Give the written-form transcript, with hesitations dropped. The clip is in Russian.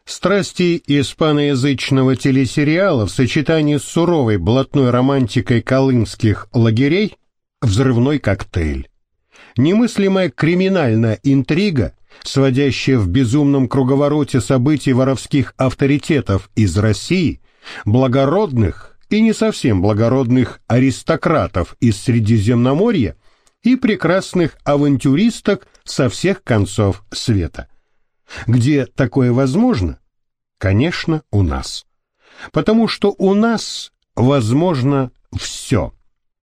Страсти испаноязычного телесериала в сочетании с суровой блатной романтикой колымских лагерей – взрывной коктейль. Немыслимая криминальная интрига, сводящая в безумном круговороте событий воровских авторитетов из России, благородных и не совсем благородных аристократов из Средиземноморья и прекрасных авантюристок со всех концов света. Где такое возможно? Конечно, у нас. Потому что у нас возможно все.